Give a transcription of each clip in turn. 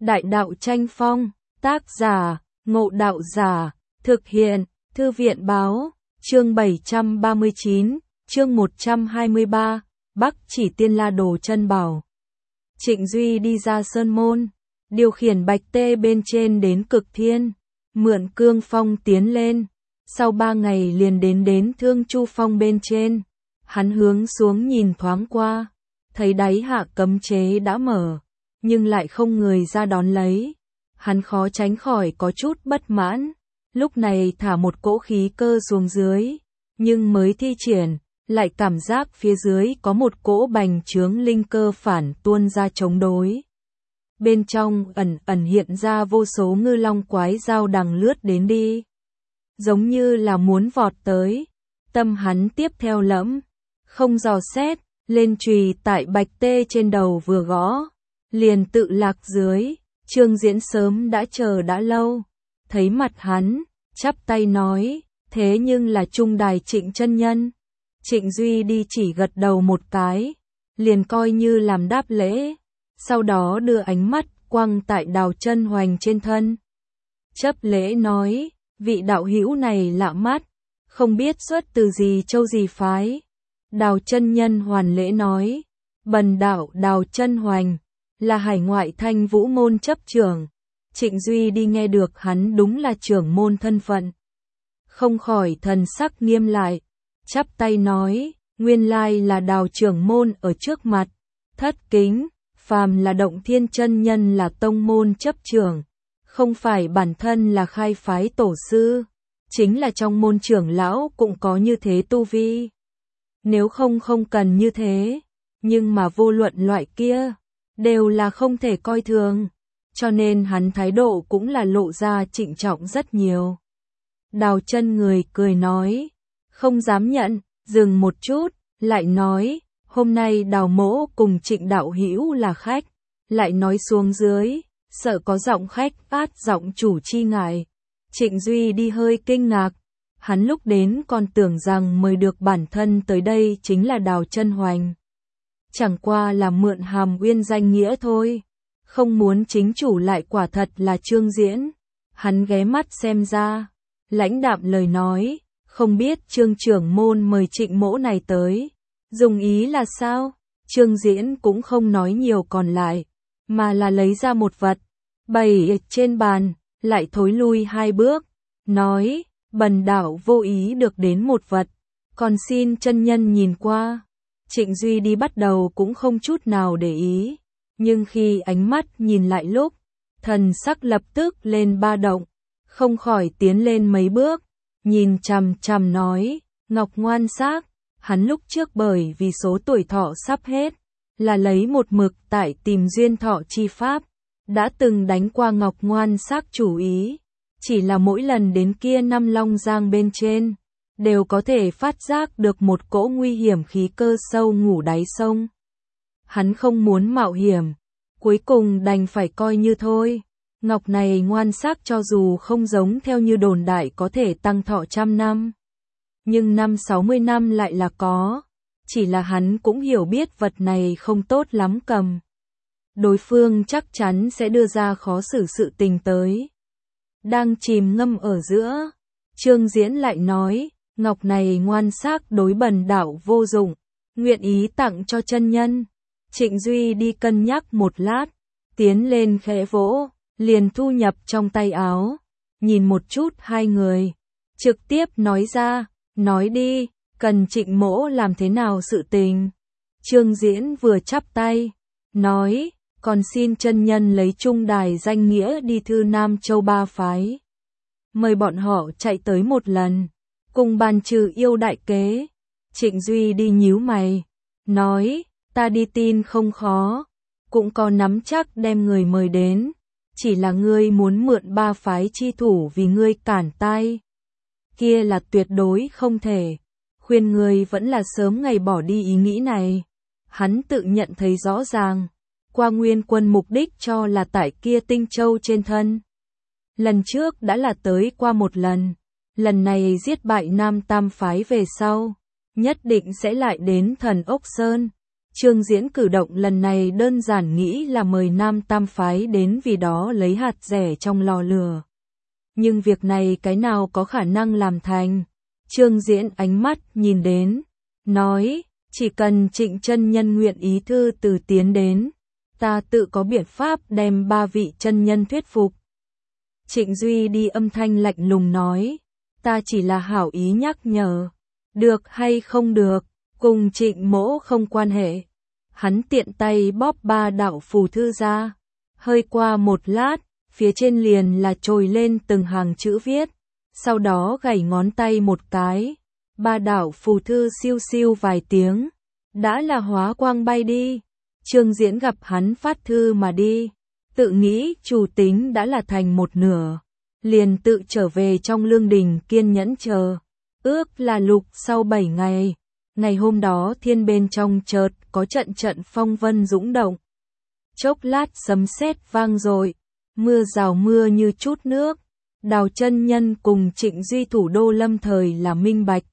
Đại đạo tranh phong, tác giả, Ngộ Đạo Giả, thực hiện, Thư viện báo, chương 739, chương 123, Bắc Chỉ Tiên La Đồ Chân Bảo. Trịnh Duy đi ra sơn môn, điều khiển bạch tê bên trên đến cực thiên, mượn cương phong tiến lên, sau 3 ngày liền đến Thương Chu Phong bên trên. Hắn hướng xuống nhìn thoáng qua, thấy đáy hạ cấm chế đã mở, nhưng lại không người ra đón lấy. Hắn khó tránh khỏi có chút bất mãn, lúc này thả một cỗ khí cơ xuống dưới, nhưng mới thi triển, lại cảm giác phía dưới có một cỗ bành trướng linh cơ phản tuôn ra chống đối. Bên trong ẩn hiện ra vô số ngư long quái dao đằng lướt đến đi, giống như là muốn vọt tới. Tâm hắn tiếp theo lẫm, không dò xét, lên chùy tại bạch tê trên đầu vừa gõ, liền tự lạc dưới. Trương Diễn sớm đã chờ đã lâu, thấy mặt hắn, chắp tay nói, thế nhưng là Trung Đài Trịnh chân nhân. Trịnh Duy đi chỉ gật đầu một cái, liền coi như làm đáp lễ, sau đó đưa ánh mắt quăng tại Đào Chân Hoành trên thân. Chấp lễ nói, vị đạo hữu này lạ mắt, không biết xuất từ gì châu gì phái. Đào chân nhân hoàn lễ nói, bần đạo Đào Chân Hoành, là hải ngoại Thanh Vũ môn chấp trưởng. Trịnh Duy đi nghe được hắn đúng là trưởng môn thân phận, không khỏi thần sắc nghiêm lại, chắp tay nói, nguyên lai là Đào trưởng môn ở trước mặt, thất kính. Phàm là Động Thiên chân nhân là tông môn chấp trưởng, không phải bản thân là khai phái tổ sư, chính là trong môn trưởng lão cũng có như thế tu vi. Nếu không cần như thế, nhưng mà vô luận loại kia, đều là không thể coi thường, cho nên hắn thái độ cũng là lộ ra trịnh trọng rất nhiều. Đào chân người cười nói, không dám nhận, dừng một chút, lại nói, hôm nay Đào mỗ cùng Trịnh đạo hữu là khách, lại nói xuống dưới, sợ có giọng khách át giọng chủ chi ngại. Trịnh Duy đi hơi kinh ngạc, hắn lúc đến còn tưởng rằng mời được bản thân tới đây chính là Đào Chân Hoành. Chẳng qua là mượn hàm uyên danh nghĩa thôi, không muốn chính chủ lại quả thật là Trương Diễn. Hắn ghé mắt xem ra, lãnh đạm lời nói, không biết Trương trưởng môn mời Trịnh mỗ này tới, dùng ý là sao? Trương Diễn cũng không nói nhiều còn lại, mà là lấy ra một vật, bày trên bàn, lại thối lui 2 bước, nói, bần đạo vô ý được đến một vật, còn xin chân nhân nhìn qua. Trịnh Duy đi bắt đầu cũng không chút nào để ý, nhưng khi ánh mắt nhìn lại lúc, thần sắc lập tức lên ba động, không khỏi tiến lên mấy bước, nhìn chằm chằm nói, Ngọc Ngoan Xác. Hắn lúc trước bởi vì số tuổi thọ sắp hết, là lấy một mực tại tìm duyên thọ chi pháp, đã từng đánh qua Ngọc Ngoan Xác chủ ý, chỉ là mỗi lần đến kia Năm Long Giang bên trên, đều có thể phát giác được một cỗ nguy hiểm khí cơ sâu ngủ đáy sông. Hắn không muốn mạo hiểm, cuối cùng đành phải coi như thôi. Ngọc này Ngoan Xác cho dù không giống theo như đồn đại có thể tăng thọ 100 năm, nhưng 50-60 năm lại là có, chỉ là hắn cũng hiểu biết vật này không tốt lắm cầm. Đối phương chắc chắn sẽ đưa ra khó xử sự tình tới. Đang chìm ngâm ở giữa, Trương Diễn lại nói, Ngọc này Ngoan Xác đối bần đạo vô dụng, nguyện ý tặng cho chân nhân. Trịnh Duy đi cân nhắc một lát, tiến lên khẽ vỗ, liền thu nhập trong tay áo, nhìn một chút 2 người, trực tiếp nói ra, nói đi, cần Trịnh mỗ làm thế nào sự tình. Trương Diễn vừa chắp tay, nói, còn xin chân nhân lấy Trung Đài danh nghĩa đi thư Nam Châu 3 phái. Mời bọn họ chạy tới một lần, cùng bàn trừ yêu đại kế. Trịnh Duy đi nhíu mày, nói, ta đi tin không khó, cũng có nắm chắc đem người mời đến, chỉ là ngươi muốn mượn 3 phái chi thủ vì ngươi cản tay, kia là tuyệt đối không thể, khuyên ngươi vẫn là sớm ngày bỏ đi ý nghĩ này. Hắn tự nhận thấy rõ ràng, qua Nguyên Quân mục đích cho là tại kia Tinh Châu trên thân. Lần trước đã là tới qua một lần này giết bại Nam Tam phái về sau, nhất định sẽ lại đến Thần Ốc Sơn. Trương Diễn cử động lần này đơn giản nghĩ là mời Nam Tam Phái đến vì đó lấy hạt rẻ trong lò lửa. Nhưng việc này cái nào có khả năng làm thành? Trương Diễn ánh mắt nhìn đến, nói, chỉ cần Trịnh chân nhân nguyện ý thư từ tiến đến, ta tự có biện pháp đem 3 vị chân nhân thuyết phục. Trịnh Duy đi âm thanh lạnh lùng nói, ta chỉ là hảo ý nhắc nhở, được hay không được, cùng Trịnh mỗ không quan hệ. Hắn tiện tay bóp 3 đạo phù thư ra, hơi qua một lát, phía trên liền là trồi lên từng hàng chữ viết, sau đó gảy ngón tay một cái, 3 đạo phù thư siêu siêu vài tiếng, đã là hóa quang bay đi. Trương Diễn gặp hắn phát thư mà đi, tự nghĩ chủ tính đã là thành một nửa, liền tự trở về trong lương đình kiên nhẫn chờ, ước là lục sau 7 ngày. Ngày hôm đó thiên bên trong chợt có trận trận phong vân dũng động. Chốc lát sấm sét vang dội, mưa rào mưa như chút nước. Đào chân nhân cùng Trịnh Duy thủ đô lâm thời là minh bạch.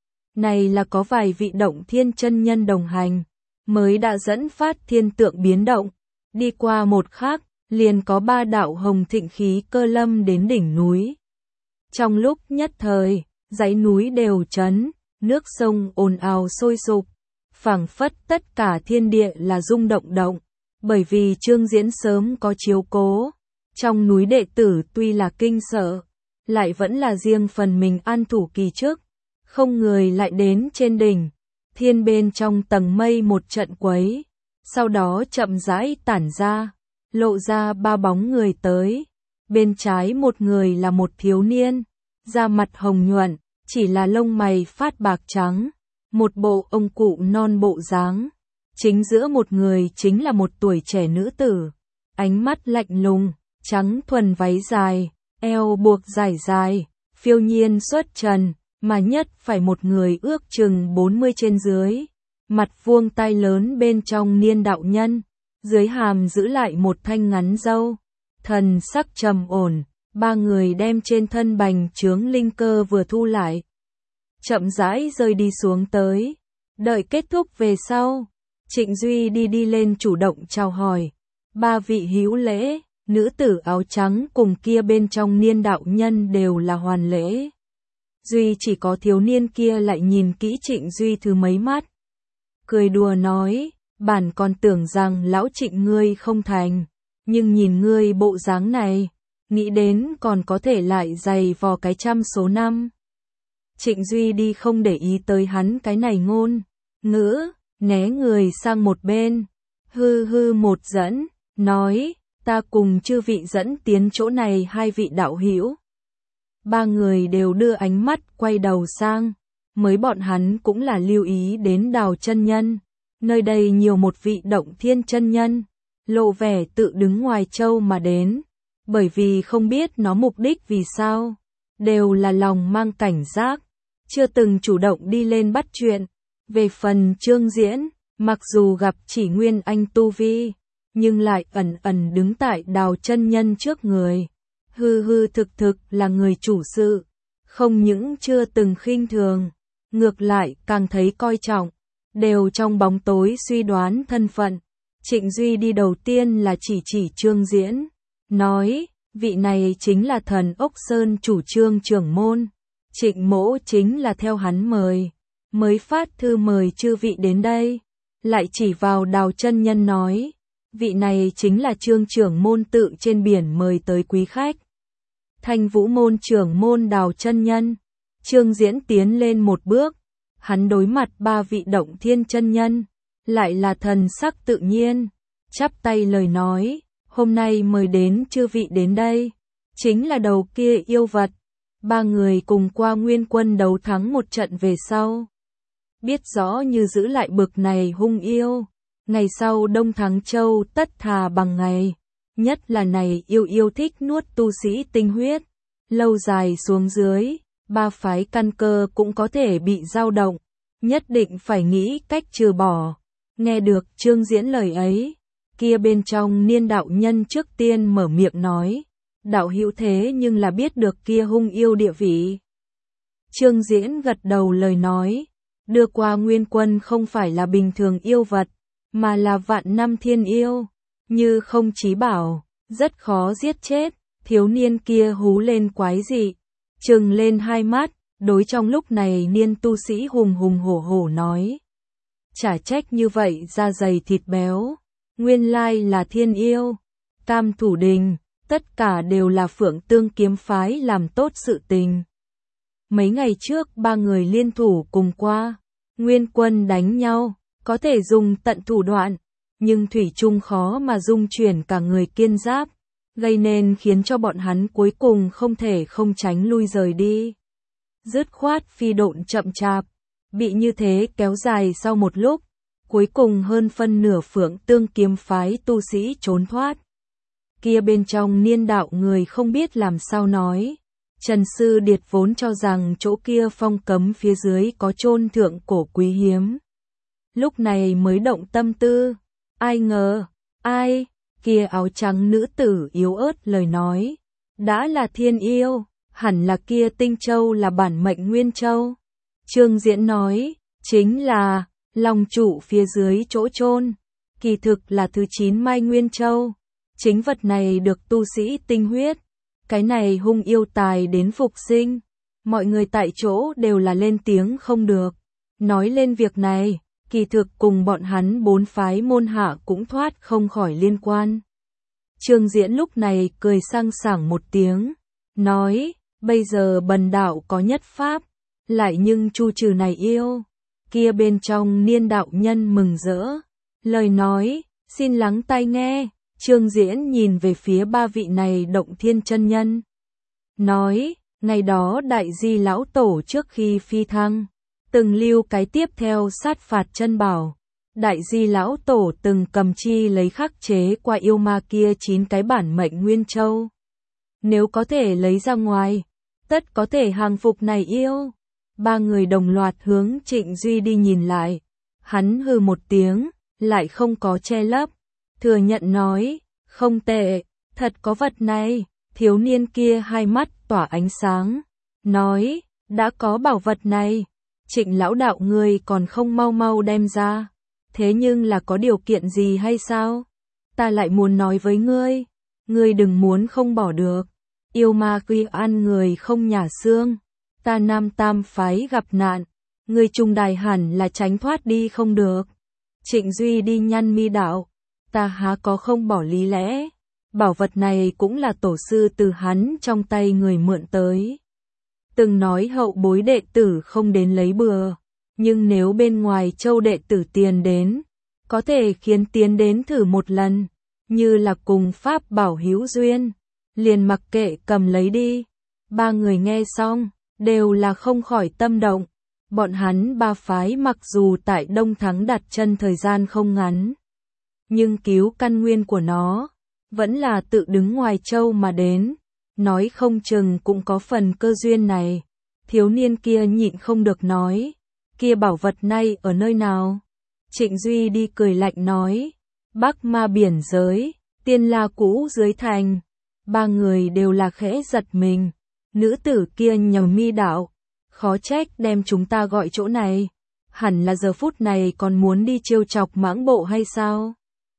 Này là có vài vị động thiên chân nhân đồng hành, mới đã dẫn phát thiên tượng biến động. Đi qua một khắc, liền có 3 đạo hồng thịnh khí cơ lâm đến đỉnh núi. Trong lúc nhất thời, dãy núi đều chấn. Nước sông ồn ào sôi sục, phảng phất tất cả thiên địa là rung động động, bởi vì Trương Diễn sớm có chiếu cố. Trong núi đệ tử tuy là kinh sợ, lại vẫn là riêng phần mình an thủ kỳ trước, không người lại đến trên đỉnh. Thiên bên trong tầng mây một trận quấy, sau đó chậm rãi tản ra, lộ ra 3 bóng người tới. Bên trái một người là một thiếu niên, da mặt hồng nhuận, chỉ là lông mày phát bạc trắng, một bộ ông cụ non bộ dáng. Chính giữa một người chính là một tuổi trẻ nữ tử, ánh mắt lạnh lùng, trắng thuần váy dài, eo buộc dài dài, phiêu nhiên xuất trần, mà nhất phải một người ước chừng 40 trên dưới, mặt vuông tai lớn bên trong niên đạo nhân, dưới hàm giữ lại một thanh ngắn râu, thần sắc trầm ổn. 3 người đem trên thân bành trướng linh cơ vừa thu lại, chậm rãi rơi đi xuống tới. Đợi kết thúc về sau, Trịnh Duy đi lên chủ động chào hỏi. 3 vị hữu lễ, nữ tử áo trắng cùng kia bên trong niên đạo nhân đều là hoàn lễ. Duy chỉ có thiếu niên kia lại nhìn kỹ Trịnh Duy thứ mấy mắt. Cười đùa nói, bản còn tưởng rằng lão Trịnh ngươi không thành, nhưng nhìn ngươi bộ dáng này, nghĩ đến còn có thể lại dày vò cái trăm số năm. Trịnh Duy đi không để ý tới hắn cái này ngôn ngữ, né người sang một bên, hư hư một dẫn, nói, ta cùng chư vị dẫn tiến chỗ này 2 vị đạo hữu. 3 người đều đưa ánh mắt quay đầu sang, mới bọn hắn cũng là lưu ý đến Đào chân nhân, nơi đây nhiều một vị động thiên chân nhân, lộ vẻ tự đứng ngoài châu mà đến. Bởi vì không biết nó mục đích vì sao, đều là lòng mang cảnh giác, chưa từng chủ động đi lên bắt chuyện. Về phần Trương Diễn, mặc dù gặp chỉ nguyên anh tu vi, nhưng lại ẩn ẩn đứng tại Đào chân nhân trước người, hư hư thực thực là người chủ sự, không những chưa từng khinh thường, ngược lại càng thấy coi trọng, đều trong bóng tối suy đoán thân phận. Trịnh Duy đi đầu tiên là chỉ Trương Diễn, nói, vị này chính là Thần Ốc Sơn chủ Trương trưởng môn, Trịnh mỗ chính là theo hắn mời, mới phát thư mời chư vị đến đây. Lại chỉ vào Đào chân nhân nói, vị này chính là Trương trưởng môn tự trên biển mời tới quý khách. Thanh Vũ môn trưởng môn Đào chân nhân. Trương Diễn tiến lên một bước, hắn đối mặt 3 vị động thiên chân nhân, lại là thần sắc tự nhiên, chắp tay lời nói, hôm nay mời đến chư vị đến đây, chính là đầu kia yêu vật. 3 người cùng qua Nguyên Quân đấu thắng một trận về sau, biết rõ như giữ lại bực này hung yêu, ngày sau Đông Thắng Châu tất thà bằng ngày, nhất là này yêu thích nuốt tu sĩ tinh huyết, lâu dài xuống dưới, 3 phái căn cơ cũng có thể bị dao động, nhất định phải nghĩ cách trừ bỏ. Nghe được Trương Diễn lời ấy, kia bên trong niên đạo nhân trước tiên mở miệng nói, đạo hữu thế nhưng là biết được kia hung yêu địa vị. Trương Diễn gật đầu lời nói, đưa qua Nguyên Quân không phải là bình thường yêu vật, mà là vạn năm thiên yêu, như không chí bảo, rất khó giết chết. Thiếu niên kia hú lên quái dị, trừng lên hai mắt, đối trong lúc này niên tu sĩ hùng hùng hổ hổ nói. Chả trách như vậy da dày thịt béo, nguyên lai là thiên yêu, Tam Thủ Đình, tất cả đều là Phượng Tương kiếm phái làm tốt sự tình. Mấy ngày trước ba người liên thủ cùng qua, nguyên quân đánh nhau, có thể dùng tận thủ đoạn, nhưng thủy chung khó mà dung chuyển cả người kiên giáp, gây nên khiến cho bọn hắn cuối cùng không thể không tránh lui rời đi. Dứt khoát phi độn chậm chạp, bị như thế kéo dài sau một lúc, cuối cùng hơn phân nửa Phượng Tương kiếm phái tu sĩ trốn thoát. Kia bên trong niên đạo người không biết làm sao nói. Trần Sư Điệt vốn cho rằng chỗ kia phong cấm phía dưới có chôn thượng cổ quý hiếm. Lúc này mới động tâm tư, ai ngờ, ai, kia áo trắng nữ tử yếu ớt lời nói. Đã là thiên yêu, hẳn là kia Tinh Châu là bản mệnh Nguyên Châu. Trương Diễn nói, chính là, lòng trụ phía dưới chỗ chôn, kỳ thực là thứ 9 mai Nguyên Châu. Chính vật này được tu sĩ tinh huyết, cái này hung yêu tài đến phục sinh. Mọi người tại chỗ đều là lên tiếng không được. Nói lên việc này, kỳ thực cùng bọn hắn 4 phái môn hạ cũng thoát không khỏi liên quan. Trương Diễn lúc này cười sang sảng một tiếng, nói, bây giờ bần đạo có nhất pháp, lại nhưng chu trừ này yêu. Kia bên trong niên đạo nhân mừng rỡ, lời nói, xin lắng tai nghe. Trương Diễn nhìn về phía ba vị này động thiên chân nhân, nói, ngày đó đại di lão tổ trước khi phi thăng, từng lưu cái tiếp theo sát phạt chân bảo. Đại di lão tổ từng cầm chi lấy khắc chế qua yêu ma kia 9 cái bản mệnh Nguyên Châu. Nếu có thể lấy ra ngoài, tất có thể hàng phục này yêu. Ba người đồng loạt hướng Trịnh Duy đi nhìn lại. Hắn hừ một tiếng, lại không có che lấp. Thừa nhận nói, không tệ, thật có vật này. Thiếu niên kia hai mắt tỏa ánh sáng, nói, đã có bảo vật này, Trịnh lão đạo ngươi còn không mau mau đem ra. Thế nhưng là có điều kiện gì hay sao? Ta lại muốn nói với ngươi đừng muốn không bỏ được. Yêu ma quy ăn người không nhả xương. Ta Nam Tam phái gặp nạn, ngươi trung đài hẳn là tránh thoát đi không được. Trịnh Duy đi nhăn mi đạo, ta há có không bỏ lý lẽ. Bảo vật này cũng là tổ sư từ hắn trong tay người mượn tới. Từng nói hậu bối đệ tử không đến lấy bừa, nhưng nếu bên ngoài châu đệ tử tiền đến, có thể khiến tiến đến thử một lần, như là cùng pháp bảo hữu duyên, liền mặc kệ cầm lấy đi. Ba người nghe xong, đều là không khỏi tâm động. Bọn hắn ba phái mặc dù tại Đông Thắng đặt chân thời gian không ngắn, nhưng cứu căn nguyên của nó, vẫn là tự đứng ngoài châu mà đến, nói không chừng cũng có phần cơ duyên này. Thiếu niên kia nhịn không được nói, kia bảo vật này ở nơi nào? Trịnh Duy đi cười lạnh nói, Bắc Ma biển giới, Tiên La cũ dưới thành. Ba người đều là khẽ giật mình, nữ tử kia nhầm mi đạo, khó trách đem chúng ta gọi chỗ này, hẳn là giờ phút này còn muốn đi trêu chọc Mãng Bộ hay sao?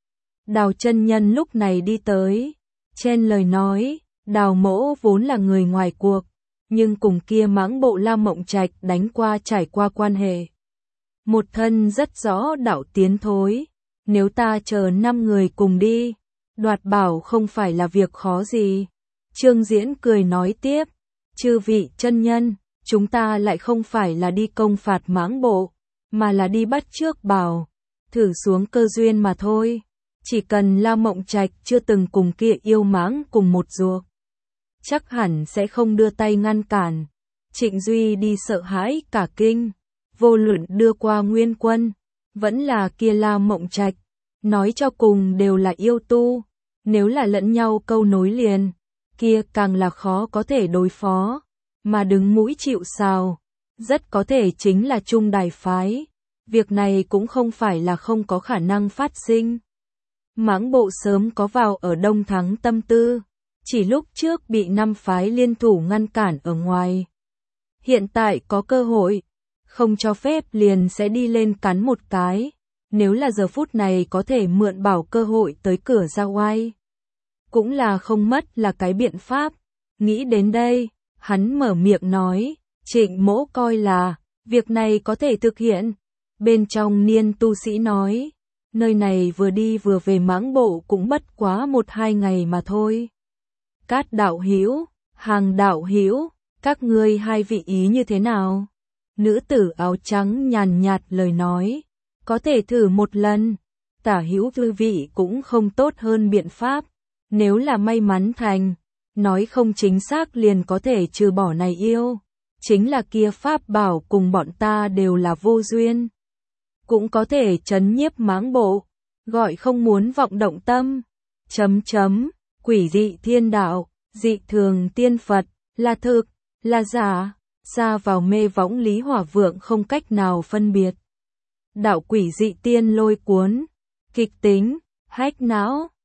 Đào chân nhân lúc này đi tới, chen lời nói, Đào mỗ vốn là người ngoài cuộc, nhưng cùng kia Mãng Bộ La Mộng Trạch đánh qua trải qua quan hệ. Một thân rất rõ đạo tiến thối, nếu ta chờ 5 người cùng đi, đoạt bảo không phải là việc khó gì. Trương Diễn cười nói tiếp, chư vị chân nhân, chúng ta lại không phải là đi công phạt Mãng Bộ, mà là đi bắt trước bảo, thử xuống cơ duyên mà thôi. Chỉ cần La Mộng Trạch chưa từng cùng kia yêu mãng cùng một ruột, chắc hẳn sẽ không đưa tay ngăn cản. Trịnh Duy đi sợ hãi cả kinh, vô luận đưa qua Nguyên Quân, vẫn là kia La Mộng Trạch, nói cho cùng đều là yêu tu, nếu là lẫn nhau câu nối liền, kia càng là khó có thể đối phó, mà đứng mũi chịu sào, rất có thể chính là trung đài phái. Việc này cũng không phải là không có khả năng phát sinh. Mãng Bộ sớm có vào ở Đông Thắng tâm tư, chỉ lúc trước bị 5 phái liên thủ ngăn cản ở ngoài. Hiện tại có cơ hội, không cho phép liền sẽ đi lên cắn một cái. nếu là giờ phút này có thể mượn bảo cơ hội tới cửa ra oai, cũng là không mất là cái biện pháp. Nghĩ đến đây, hắn mở miệng nói, Trịnh Mỗ coi là, việc này có thể thực hiện. Bên trong Niên tu sĩ nói, nơi này vừa đi vừa về Mãng Bộ cũng bất quá 1-2 ngày mà thôi. Cát đạo hữu, Hàng đạo hữu, các ngươi hai vị ý như thế nào? Nữ tử áo trắng nhàn nhạt lời nói, có thể thử một lần. Tả hữu thư vị cũng không tốt hơn biện pháp. Nếu là may mắn thành, nói không chính xác liền có thể trừ bỏ này yêu. Chính là kia pháp bảo cùng bọn ta đều là vô duyên. Cũng có thể trấn nhiếp Mãng Bộ, gọi không muốn vọng động tâm. Quỷ dị thiên đạo, dị thường tiên Phật, là thực, là giả, xa vào mê võng Lý Hỏa Vượng không cách nào phân biệt. Đạo quỷ dị tiên lôi cuốn, kịch tính, hách não.